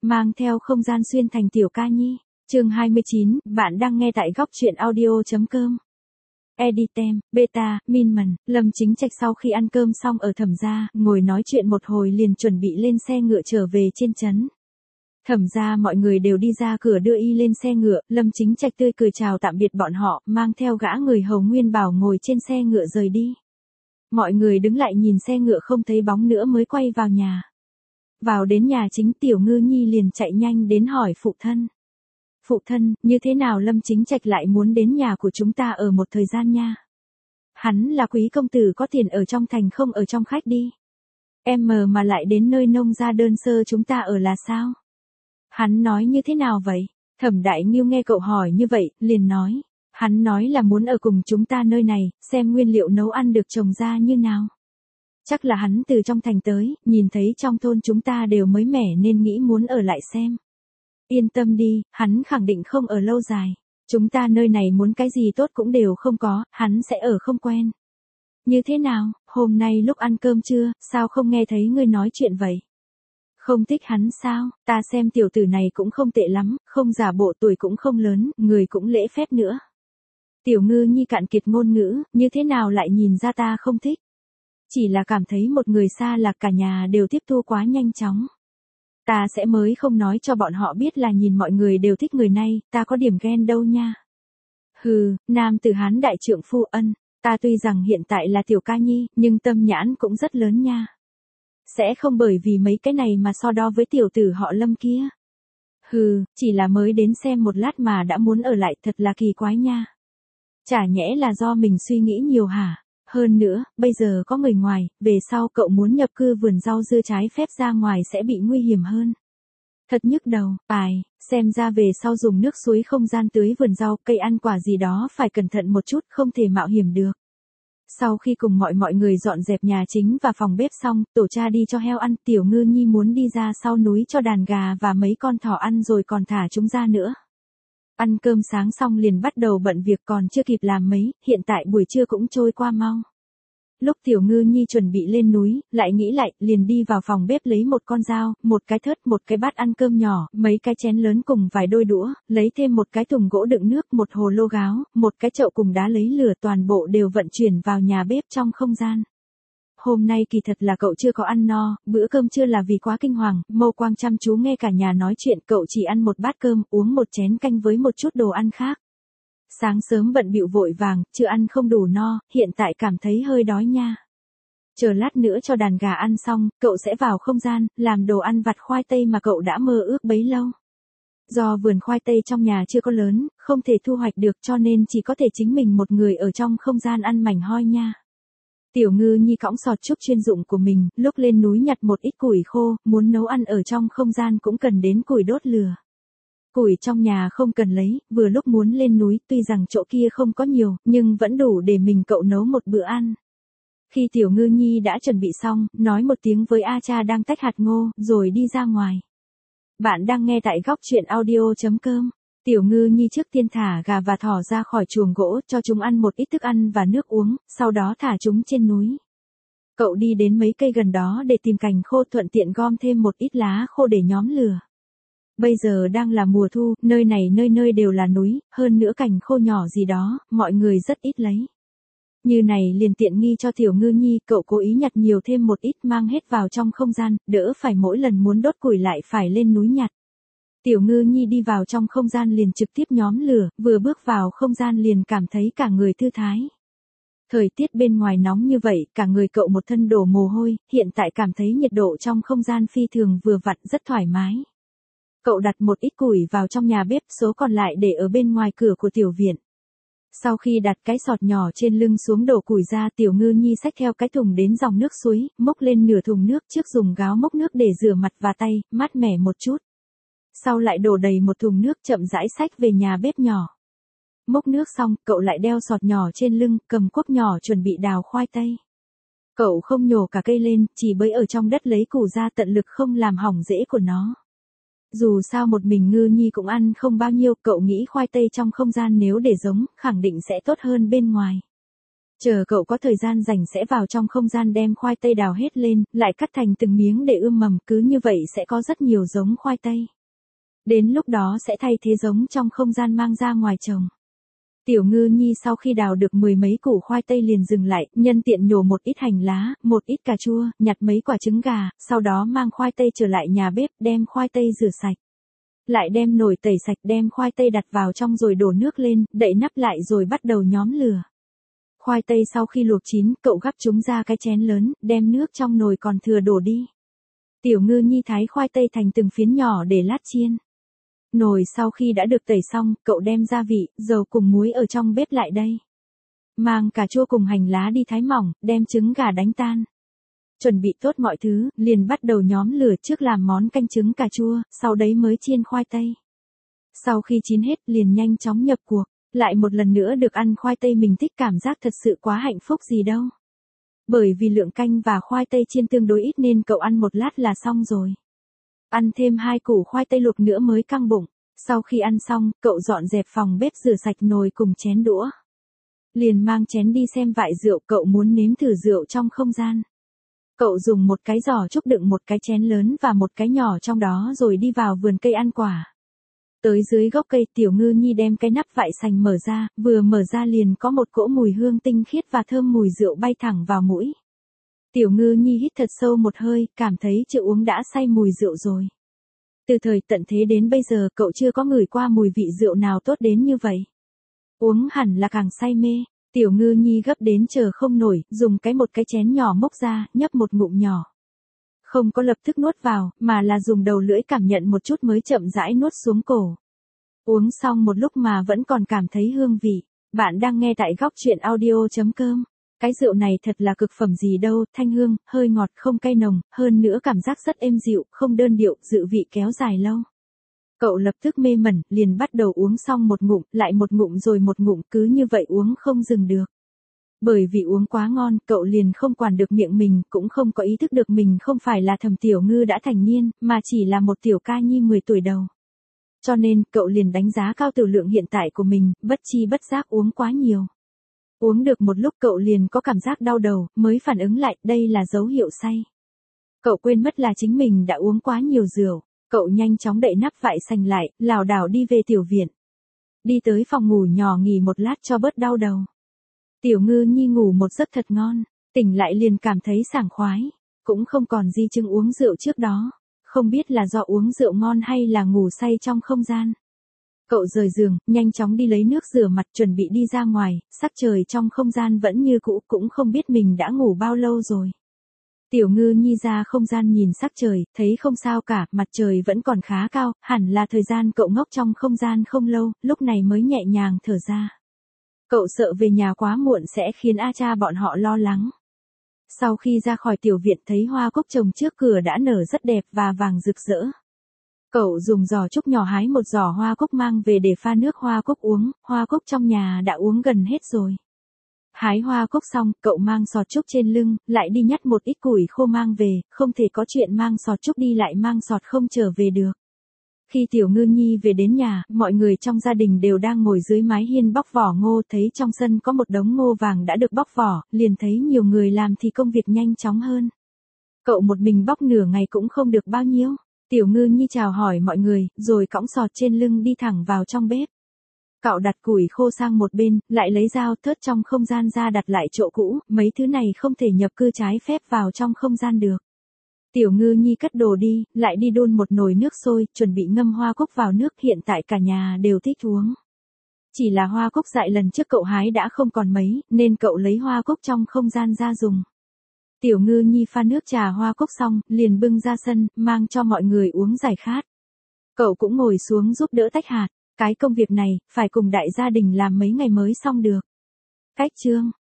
mang theo không gian xuyên thành tiểu ca nhi. Chương 29, bạn đang nghe tại góc truyện audio.com. Editem, Beta, Minman, Lâm Chính Trạch sau khi ăn cơm xong ở Thẩm gia, ngồi nói chuyện một hồi liền chuẩn bị lên xe ngựa trở về trên trấn. Thẩm gia mọi người đều đi ra cửa đưa y lên xe ngựa, Lâm Chính Trạch tươi cười chào tạm biệt bọn họ, mang theo gã người hầu Nguyên Bảo ngồi trên xe ngựa rời đi. Mọi người đứng lại nhìn xe ngựa không thấy bóng nữa mới quay vào nhà. Vào đến nhà chính Tiểu Ngư Nhi liền chạy nhanh đến hỏi phụ thân. Phụ thân, như thế nào Lâm Chính Trạch lại muốn đến nhà của chúng ta ở một thời gian nha? Hắn là quý công tử có tiền ở trong thành không ở trong khách đi. Em mà lại đến nơi nông gia đơn sơ chúng ta ở là sao? Hắn nói như thế nào vậy? Thẩm Đại Nghiêu nghe cậu hỏi như vậy, liền nói. Hắn nói là muốn ở cùng chúng ta nơi này, xem nguyên liệu nấu ăn được trồng ra như nào. Chắc là hắn từ trong thành tới, nhìn thấy trong thôn chúng ta đều mới mẻ nên nghĩ muốn ở lại xem. Yên tâm đi, hắn khẳng định không ở lâu dài. Chúng ta nơi này muốn cái gì tốt cũng đều không có, hắn sẽ ở không quen. Như thế nào, hôm nay lúc ăn cơm trưa, sao không nghe thấy ngươi nói chuyện vậy? Không thích hắn sao, ta xem tiểu tử này cũng không tệ lắm, không giả bộ tuổi cũng không lớn, người cũng lễ phép nữa. Tiểu Ngư Nhi cạn kiệt ngôn ngữ, như thế nào lại nhìn ra ta không thích? Chỉ là cảm thấy một người xa lạc cả nhà đều tiếp thu quá nhanh chóng. Ta sẽ mới không nói cho bọn họ biết là nhìn mọi người đều thích người này, ta có điểm ghen đâu nha. Hừ, nam tử Hán đại trượng phu ân, ta tuy rằng hiện tại là tiểu ca nhi, nhưng tâm nhãn cũng rất lớn nha. Sẽ không bởi vì mấy cái này mà so đo với tiểu tử họ Lâm kia. Hừ, chỉ là mới đến xem một lát mà đã muốn ở lại thật là kỳ quái nha. Chả nhẽ là do mình suy nghĩ nhiều hả? Hơn nữa, bây giờ có người ngoài, về sau cậu muốn nhập cư vườn rau dưa trái phép ra ngoài sẽ bị nguy hiểm hơn. Thật nhức đầu, xem ra về sau dùng nước suối không gian tưới vườn rau, cây ăn quả gì đó phải cẩn thận một chút, không thể mạo hiểm được. Sau khi cùng mọi người dọn dẹp nhà chính và phòng bếp xong, tổ cha đi cho heo ăn, Tiểu Ngư Nhi muốn đi ra sau núi cho đàn gà và mấy con thỏ ăn rồi còn thả chúng ra nữa. Ăn cơm sáng xong liền bắt đầu bận việc còn chưa kịp làm mấy, hiện tại buổi trưa cũng trôi qua mau. Lúc Tiểu Ngư Nhi chuẩn bị lên núi, lại nghĩ lại, liền đi vào phòng bếp lấy một con dao, một cái thớt, một cái bát ăn cơm nhỏ, mấy cái chén lớn cùng vài đôi đũa, lấy thêm một cái thùng gỗ đựng nước, một hồ lô gáo, một cái chậu cùng đá lấy lửa, toàn bộ đều vận chuyển vào nhà bếp trong không gian. Hôm nay kỳ thật là cậu chưa có ăn no, bữa cơm trưa là vì quá kinh hoàng, Mâu Quang chăm chú nghe cả nhà nói chuyện, cậu chỉ ăn một bát cơm, uống một chén canh với một chút đồ ăn khác. Sáng sớm bận bịu vội vàng, chưa ăn không đủ no, hiện tại cảm thấy hơi đói nha. Chờ lát nữa cho đàn gà ăn xong, cậu sẽ vào không gian, làm đồ ăn vặt khoai tây mà cậu đã mơ ước bấy lâu. Do vườn khoai tây trong nhà chưa có lớn, không thể thu hoạch được cho nên chỉ có thể chính mình một người ở trong không gian ăn mảnh hoi nha. Tiểu Ngư Nhi cõng sọt trúc chuyên dụng của mình, lúc lên núi nhặt một ít củi khô, muốn nấu ăn ở trong không gian cũng cần đến củi đốt lửa. Củi trong nhà không cần lấy, vừa lúc muốn lên núi, tuy rằng chỗ kia không có nhiều, nhưng vẫn đủ để mình cậu nấu một bữa ăn. Khi Tiểu Ngư Nhi đã chuẩn bị xong, nói một tiếng với A Cha đang tách hạt ngô, rồi đi ra ngoài. Bạn đang nghe tại góc truyện audio.com. Tiểu Ngư Nhi trước tiên thả gà và thỏ ra khỏi chuồng gỗ, cho chúng ăn một ít thức ăn và nước uống, sau đó thả chúng trên núi. Cậu đi đến mấy cây gần đó để tìm cành khô, thuận tiện gom thêm một ít lá khô để nhóm lửa. Bây giờ đang là mùa thu, nơi này nơi nơi đều là núi, hơn nữa cành khô nhỏ gì đó, mọi người rất ít lấy. Như này liền tiện nghi cho Tiểu Ngư Nhi, cậu cố ý nhặt nhiều thêm một ít mang hết vào trong không gian, đỡ phải mỗi lần muốn đốt củi lại phải lên núi nhặt. Tiểu Ngư Nhi đi vào trong không gian liền trực tiếp nhóm lửa, vừa bước vào không gian liền cảm thấy cả người thư thái. Thời tiết bên ngoài nóng như vậy, cả người cậu một thân đổ mồ hôi, hiện tại cảm thấy nhiệt độ trong không gian phi thường vừa vặn rất thoải mái. Cậu đặt một ít củi vào trong nhà bếp, số còn lại để ở bên ngoài cửa của tiểu viện. Sau khi đặt cái sọt nhỏ trên lưng xuống đổ củi ra, Tiểu Ngư Nhi xách theo cái thùng đến dòng nước suối, múc lên nửa thùng nước, trước dùng gáo múc nước để rửa mặt và tay, mát mẻ một chút. Sau lại đổ đầy một thùng nước, chậm rãi xách về nhà bếp nhỏ. Múc nước xong, cậu lại đeo sọt nhỏ trên lưng, cầm cuốc nhỏ chuẩn bị đào khoai tây. Cậu không nhổ cả cây lên, chỉ bới ở trong đất lấy củ ra, tận lực không làm hỏng rễ của nó. Dù sao một mình Ngư Nhi cũng ăn không bao nhiêu, cậu nghĩ khoai tây trong không gian nếu để giống, khẳng định sẽ tốt hơn bên ngoài. Chờ cậu có thời gian rảnh sẽ vào trong không gian đem khoai tây đào hết lên, lại cắt thành từng miếng để ươm mầm, cứ như vậy sẽ có rất nhiều giống khoai tây. Đến lúc đó sẽ thay thế giống trong không gian mang ra ngoài trồng. Tiểu Ngư Nhi sau khi đào được 10 mấy củ khoai tây liền dừng lại, nhân tiện nhổ một ít hành lá, một ít cà chua, nhặt mấy quả trứng gà, sau đó mang khoai tây trở lại nhà bếp, đem khoai tây rửa sạch. Lại đem nồi tẩy sạch, đem khoai tây đặt vào trong rồi đổ nước lên, đậy nắp lại rồi bắt đầu nhóm lửa. Khoai tây sau khi luộc chín, cậu gắp chúng ra cái chén lớn, đem nước trong nồi còn thừa đổ đi. Tiểu Ngư Nhi thái khoai tây thành từng phiến nhỏ để lát chiên. Nồi sau khi đã được tẩy xong, cậu đem gia vị, dầu cùng muối ở trong bếp lại đây. Mang cà chua cùng hành lá đi thái mỏng, đem trứng gà đánh tan. Chuẩn bị tốt mọi thứ, liền bắt đầu nhóm lửa trước làm món canh trứng cà chua, sau đấy mới chiên khoai tây. Sau khi chín hết liền nhanh chóng nhập cuộc, lại một lần nữa được ăn khoai tây mình thích, cảm giác thật sự quá hạnh phúc gì đâu. Bởi vì lượng canh và khoai tây chiên tương đối ít nên cậu ăn một lát là xong rồi. Ăn thêm 2 củ khoai tây luộc nữa mới căng bụng. Sau khi ăn xong, cậu dọn dẹp phòng bếp, rửa sạch nồi cùng chén đũa. Liền mang chén đi xem vại rượu, cậu muốn nếm thử rượu trong không gian. Cậu dùng một cái giỏ trúc đựng một cái chén lớn và một cái nhỏ trong đó rồi đi vào vườn cây ăn quả. Tới dưới gốc cây, Tiểu Ngư Nhi đem cái nắp vại sành mở ra, vừa mở ra liền có một cỗ mùi hương tinh khiết và thơm mùi rượu bay thẳng vào mũi. Tiểu Ngư Nhi hít thật sâu một hơi, cảm thấy chưa uống đã say mùi rượu rồi. Từ thời tận thế đến bây giờ cậu chưa có ngửi qua mùi vị rượu nào tốt đến như vậy. Uống hẳn là càng say mê. Tiểu Ngư Nhi gấp đến chờ không nổi, dùng một cái chén nhỏ mốc ra, nhấp một ngụm nhỏ. Không có lập tức nuốt vào, mà là dùng đầu lưỡi cảm nhận một chút mới chậm rãi nuốt xuống cổ. Uống xong một lúc mà vẫn còn cảm thấy hương vị. Bạn đang nghe tại góc truyện audio.com. Cái rượu này thật là cực phẩm gì đâu, thanh hương, hơi ngọt không cay nồng, hơn nữa cảm giác rất êm dịu, không đơn điệu, dự vị kéo dài lâu. Cậu lập tức mê mẩn, liền bắt đầu uống xong một ngụm, lại một ngụm rồi một ngụm, cứ như vậy uống không dừng được. Bởi vì uống quá ngon, cậu liền không quản được miệng mình, cũng không có ý thức được mình không phải là Thẩm Tiểu Ngư đã thành niên, mà chỉ là một tiểu ca nhi 10 tuổi đầu. Cho nên, cậu liền đánh giá cao tử lượng hiện tại của mình, bất chi bất giác uống quá nhiều. Uống được một lúc cậu liền có cảm giác đau đầu, mới phản ứng lại, đây là dấu hiệu say. Cậu quên mất là chính mình đã uống quá nhiều rượu, cậu nhanh chóng đậy nắp vại sành lại, lảo đảo đi về tiểu viện. Đi tới phòng ngủ nhỏ nghỉ một lát cho bớt đau đầu. Tiểu Ngư Nhi ngủ một giấc thật ngon, tỉnh lại liền cảm thấy sảng khoái, cũng không còn di chứng uống rượu trước đó, không biết là do uống rượu ngon hay là ngủ say trong không gian. Cậu rời giường, nhanh chóng đi lấy nước rửa mặt, chuẩn bị đi ra ngoài, sắc trời trong không gian vẫn như cũ, cũng không biết mình đã ngủ bao lâu rồi. Tiểu Ngư Nhi ra không gian nhìn sắc trời, thấy không sao cả, mặt trời vẫn còn khá cao, hẳn là thời gian cậu ngốc trong không gian không lâu, lúc này mới nhẹ nhàng thở ra. Cậu sợ về nhà quá muộn sẽ khiến A cha bọn họ lo lắng. Sau khi ra khỏi tiểu viện thấy hoa cúc trồng trước cửa đã nở rất đẹp và vàng rực rỡ. Cậu dùng giỏ trúc nhỏ hái một giỏ hoa cúc mang về để pha nước hoa cúc uống, hoa cúc trong nhà đã uống gần hết rồi. Hái hoa cúc xong, cậu mang sọt trúc trên lưng, lại đi nhặt một ít củi khô mang về, không thể có chuyện mang sọt trúc đi lại mang sọt không trở về được. Khi Tiểu Ngư Nhi về đến nhà, mọi người trong gia đình đều đang ngồi dưới mái hiên bóc vỏ ngô, thấy trong sân có một đống ngô vàng đã được bóc vỏ, liền thấy nhiều người làm thì công việc nhanh chóng hơn. Cậu một mình bóc nửa ngày cũng không được bao nhiêu. Tiểu Ngư Nhi chào hỏi mọi người, rồi cõng sọt trên lưng đi thẳng vào trong bếp. Cậu đặt củi khô sang một bên, lại lấy dao thớt trong không gian ra đặt lại chỗ cũ, mấy thứ này không thể nhập cư trái phép vào trong không gian được. Tiểu Ngư Nhi cất đồ đi, lại đi đun một nồi nước sôi, chuẩn bị ngâm hoa cúc vào nước, hiện tại cả nhà đều thích uống. Chỉ là hoa cúc dại lần trước cậu hái đã không còn mấy, nên cậu lấy hoa cúc trong không gian ra dùng. Tiểu Ngư Nhi pha nước trà hoa cúc xong, liền bưng ra sân, mang cho mọi người uống giải khát. Cậu cũng ngồi xuống giúp đỡ tách hạt, cái công việc này, phải cùng đại gia đình làm mấy ngày mới xong được. Cách chương